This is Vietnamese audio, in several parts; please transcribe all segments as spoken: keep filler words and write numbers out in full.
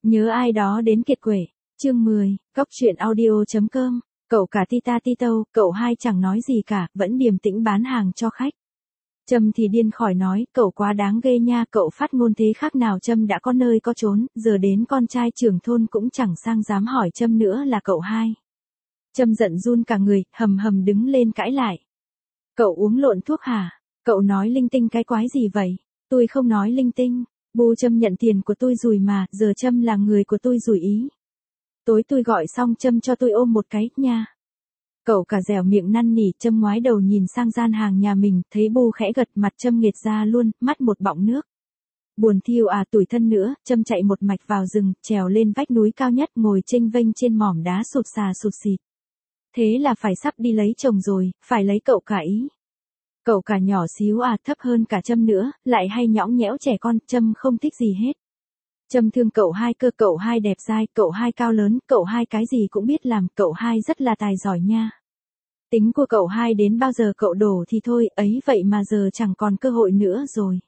Nhớ ai đó đến kiệt quệ. Chương mười, Cóc truyện audio chấm com. Cậu cả Tita Tito, cậu hai chẳng nói gì cả, vẫn điềm tĩnh bán hàng cho khách. Trâm thì điên khỏi nói, cậu quá đáng ghê nha, cậu phát ngôn thế khác nào Trâm đã có nơi có chốn, giờ đến con trai trưởng thôn cũng chẳng sang dám hỏi Trâm nữa là cậu hai. Trâm giận run cả người, hầm hầm đứng lên cãi lại. Cậu uống lộn thuốc hả? Cậu nói linh tinh cái quái gì vậy? Tôi không nói linh tinh. Bu Trâm nhận tiền của tôi rồi mà, giờ Trâm là người của tôi rồi ý. Tối tôi gọi xong Trâm cho tôi ôm một cái, nha. Cậu cả dẻo miệng năn nỉ, Trâm ngoái đầu nhìn sang gian hàng nhà mình, thấy Bu khẽ gật, mặt Trâm nghệt ra luôn, mắt một bọng nước. Buồn thiêu à, tủi thân nữa, Trâm chạy một mạch vào rừng, trèo lên vách núi cao nhất, ngồi chênh vênh trên mỏm đá sụt sà sụt xịt. Thế là phải sắp đi lấy chồng rồi, phải lấy cậu cả ý. Cậu cả nhỏ xíu à, thấp hơn cả Trâm nữa, lại hay nhõng nhẽo trẻ con, Trâm không thích gì hết. Trâm thương cậu hai cơ, cậu hai đẹp dai, cậu hai cao lớn, cậu hai cái gì cũng biết làm, cậu hai rất là tài giỏi nha. Tính của cậu hai đến bao giờ cậu đổ thì thôi, ấy vậy mà giờ chẳng còn cơ hội nữa rồi.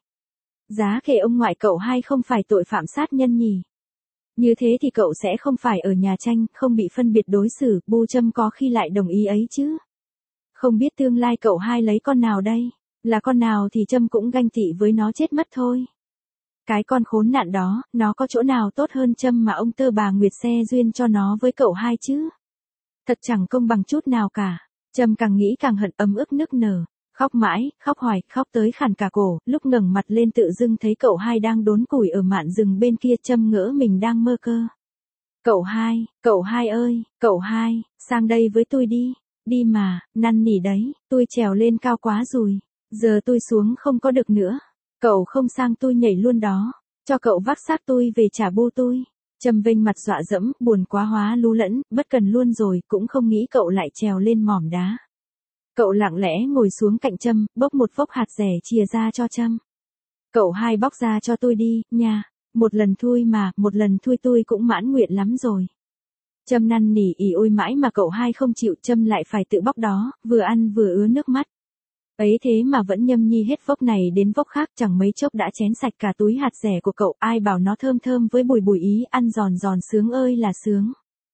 Giá kệ ông ngoại cậu hai không phải tội phạm sát nhân nhỉ. Như thế thì cậu sẽ không phải ở nhà tranh, không bị phân biệt đối xử, Bu Trâm có khi lại đồng ý ấy chứ. Không biết tương lai cậu hai lấy con nào đây, là con nào thì Trâm cũng ganh tị với nó chết mất thôi. Cái con khốn nạn đó, nó có chỗ nào tốt hơn Trâm mà ông tơ bà Nguyệt xe duyên cho nó với cậu hai chứ. Thật chẳng công bằng chút nào cả. Trâm càng nghĩ càng hận, ấm ức nức nở. Khóc mãi, khóc hoài, khóc tới khản cả cổ, lúc ngẩng mặt lên tự dưng thấy cậu hai đang đốn củi ở mạn rừng bên kia, Trâm ngỡ mình đang mơ cơ. Cậu hai, cậu hai ơi, cậu hai, sang đây với tôi đi, đi mà, năn nỉ đấy, tôi trèo lên cao quá rồi, giờ tôi xuống không có được nữa. Cậu không sang tôi nhảy luôn đó, cho cậu vác xác tôi về trả Bu tôi. Trâm vênh mặt dọa dẫm, buồn quá hóa lú lẫn, bất cần luôn rồi, cũng không nghĩ cậu lại trèo lên mỏm đá. Cậu lặng lẽ ngồi xuống cạnh Trâm, bốc một vốc hạt rẻ chìa ra cho Trâm. Cậu hai bóc ra cho tôi đi, nha, một lần thôi mà, một lần thôi tôi cũng mãn nguyện lắm rồi. Trâm năn nỉ ỉ ôi mãi mà cậu hai không chịu, Trâm lại phải tự bóc đó, vừa ăn vừa ứa nước mắt. Ấy thế mà vẫn nhâm nhi hết vốc này đến vốc khác, chẳng mấy chốc đã chén sạch cả túi hạt rẻ của cậu, ai bảo nó thơm thơm với bùi bùi ý, ăn giòn giòn sướng ơi là sướng.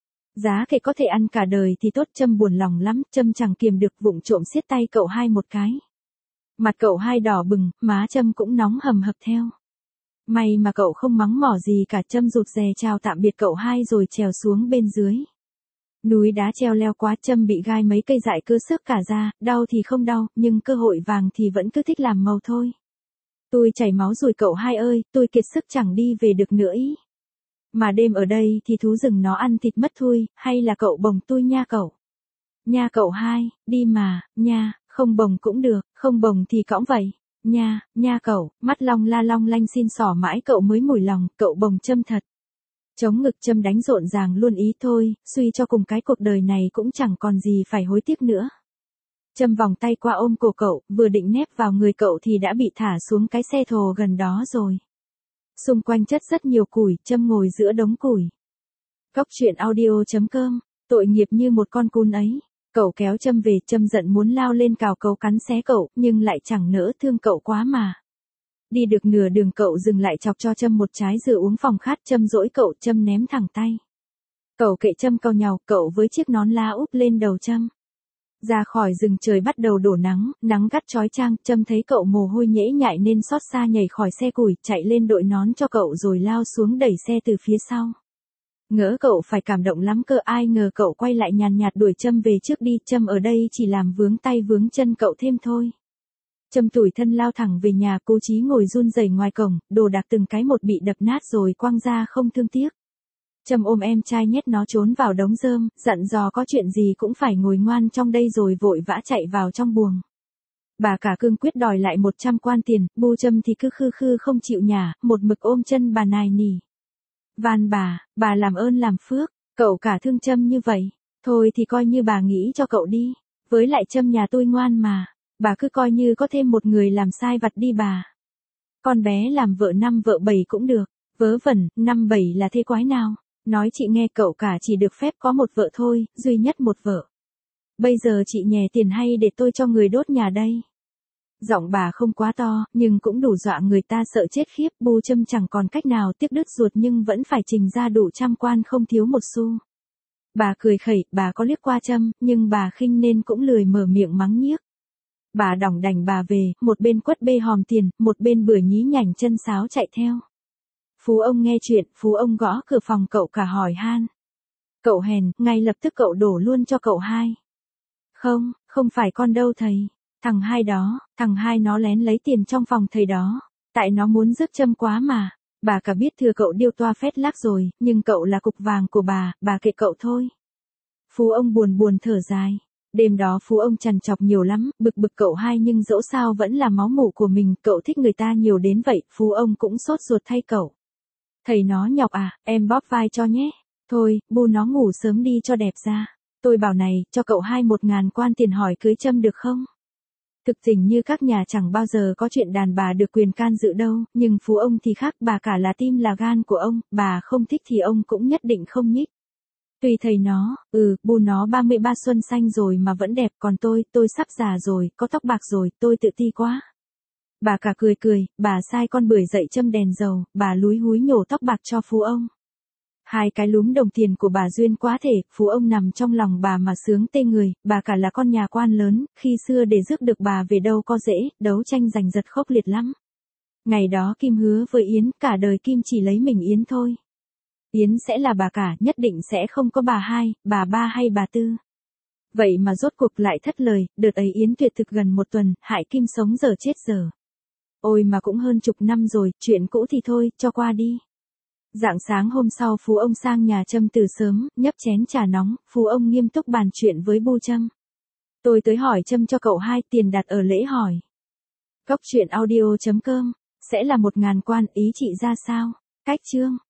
Giá kệ có thể ăn cả đời thì tốt, Trâm buồn lòng lắm, Trâm chẳng kiềm được vụng trộm siết tay cậu hai một cái. Mặt cậu hai đỏ bừng, má Trâm cũng nóng hầm hập theo. May mà cậu không mắng mỏ gì cả, Trâm rụt rè chào tạm biệt cậu hai rồi trèo xuống bên dưới. Núi đá treo leo quá, Trâm bị gai mấy cây dại cưa xước cả ra, đau thì không đau, nhưng cơ hội vàng thì vẫn cứ thích làm màu thôi. Tôi chảy máu rồi cậu hai ơi, tôi kiệt sức chẳng đi về được nữa ý. Mà đêm ở đây thì thú rừng nó ăn thịt mất thôi, hay là cậu bồng tôi nha cậu. Nha cậu hai, đi mà, nha, không bồng cũng được, không bồng thì cõng vậy. Nha, nha cậu, mắt long la long lanh xin xỏ mãi cậu mới mủi lòng, cậu bồng Trâm thật. Chống ngực Trâm đánh rộn ràng luôn ý thôi, suy cho cùng cái cuộc đời này cũng chẳng còn gì phải hối tiếc nữa. Trâm vòng tay qua ôm cổ cậu, vừa định nép vào người cậu thì đã bị thả xuống cái xe thồ gần đó rồi. Xung quanh chất rất nhiều củi, Trâm ngồi giữa đống củi. Cóc truyện audio chấm com, tội nghiệp như một con cún ấy. Cậu kéo Trâm về, Trâm giận muốn lao lên cào cấu cắn xé cậu, nhưng lại chẳng nỡ thương cậu quá mà. Đi được nửa đường cậu dừng lại chọc cho Trâm một trái dừa uống phòng khát, Trâm dỗi cậu, Trâm ném thẳng tay. Cậu kệ Trâm cau nhàu, cậu với chiếc nón lá úp lên đầu Trâm. Ra khỏi rừng trời bắt đầu đổ nắng, nắng gắt chói chang, Trâm thấy cậu mồ hôi nhễ nhại nên xót xa nhảy khỏi xe củi, chạy lên đội nón cho cậu rồi lao xuống đẩy xe từ phía sau. Ngỡ cậu phải cảm động lắm cơ, ai ngờ cậu quay lại nhàn nhạt đuổi Trâm về trước đi, Trâm ở đây chỉ làm vướng tay vướng chân cậu thêm thôi. Trâm tủi thân lao thẳng về nhà, cô Chí ngồi run rẩy ngoài cổng, đồ đạc từng cái một bị đập nát rồi quăng ra không thương tiếc. Trâm ôm em trai nhét nó trốn vào đống rơm, dặn dò có chuyện gì cũng phải ngồi ngoan trong đây rồi vội vã chạy vào trong buồng. Bà cả cương quyết đòi lại một trăm quan tiền, Bu Trâm thì cứ khư khư không chịu nhả, một mực ôm chân bà nài nỉ. Van bà, bà làm ơn làm phước, cậu cả thương Trâm như vậy, thôi thì coi như bà nghĩ cho cậu đi, với lại Trâm nhà tôi ngoan mà. Bà cứ coi như có thêm một người làm sai vặt đi bà. Con bé làm vợ năm vợ bảy cũng được, vớ vẩn, năm bảy là thế quái nào. Nói chị nghe, cậu cả chỉ được phép có một vợ thôi, duy nhất một vợ. Bây giờ chị nhè tiền hay để tôi cho người đốt nhà đây? Giọng bà không quá to, nhưng cũng đủ dọa người ta sợ chết khiếp. Bu Trâm chẳng còn cách nào tiếc đứt ruột nhưng vẫn phải trình ra đủ trăm quan không thiếu một xu. Bà cười khẩy, bà có liếc qua Trâm, nhưng bà khinh nên cũng lười mở miệng mắng nhiếc. Bà đỏng đành bà về, một bên quất bê hòm tiền, một bên bừa nhí nhảnh chân sáo chạy theo. Phú ông nghe chuyện, Phú ông gõ cửa phòng cậu cả hỏi han. Cậu hèn, ngay lập tức cậu đổ luôn cho cậu hai. Không, không phải con đâu thầy. Thằng hai đó, thằng hai nó lén lấy tiền trong phòng thầy đó. Tại nó muốn rước Trâm quá mà. Bà cả biết thừa cậu điêu toa phét lác rồi, nhưng cậu là cục vàng của bà, bà kệ cậu thôi. Phú ông buồn buồn thở dài. Đêm đó Phú ông trằn trọc nhiều lắm, bực bực cậu hai nhưng dẫu sao vẫn là máu mủ của mình, cậu thích người ta nhiều đến vậy, Phú ông cũng sốt ruột thay cậu. Thầy nó nhọc à, em bóp vai cho nhé. Thôi, bu nó ngủ sớm đi cho đẹp ra. Tôi bảo này, cho cậu hai một ngàn quan tiền hỏi cưới Trâm được không? Thực tình như các nhà chẳng bao giờ có chuyện đàn bà được quyền can dự đâu, nhưng Phú ông thì khác, bà cả là tim là gan của ông, bà không thích thì ông cũng nhất định không nhích. Tùy thầy nó, ừ, bu nó ba mươi ba xuân xanh rồi mà vẫn đẹp, còn tôi, tôi sắp già rồi, có tóc bạc rồi, tôi tự ti quá. Bà cả cười cười, bà sai con bưởi dậy châm đèn dầu, bà lúi húi nhổ tóc bạc cho Phú ông. Hai cái lúm đồng tiền của bà duyên quá thể, Phú ông nằm trong lòng bà mà sướng tê người, bà cả là con nhà quan lớn, khi xưa để rước được bà về đâu có dễ, đấu tranh giành giật khốc liệt lắm. Ngày đó Kim hứa với Yến, cả đời Kim chỉ lấy mình Yến thôi. Yến sẽ là bà cả, nhất định sẽ không có bà hai, bà ba hay bà tư. Vậy mà rốt cuộc lại thất lời, đợt ấy Yến tuyệt thực gần một tuần, hại Kim sống giờ chết giờ. Ôi mà cũng hơn chục năm rồi, chuyện cũ thì thôi, cho qua đi. Rạng sáng hôm sau Phú ông sang nhà Trâm từ sớm, nhấp chén trà nóng, Phú ông nghiêm túc bàn chuyện với Bu Trâm. Tôi tới hỏi Trâm cho cậu hai, tiền đặt ở lễ hỏi. Cốc truyện audio chấm com, sẽ là một ngàn quan, ý chị ra sao? Cách chương.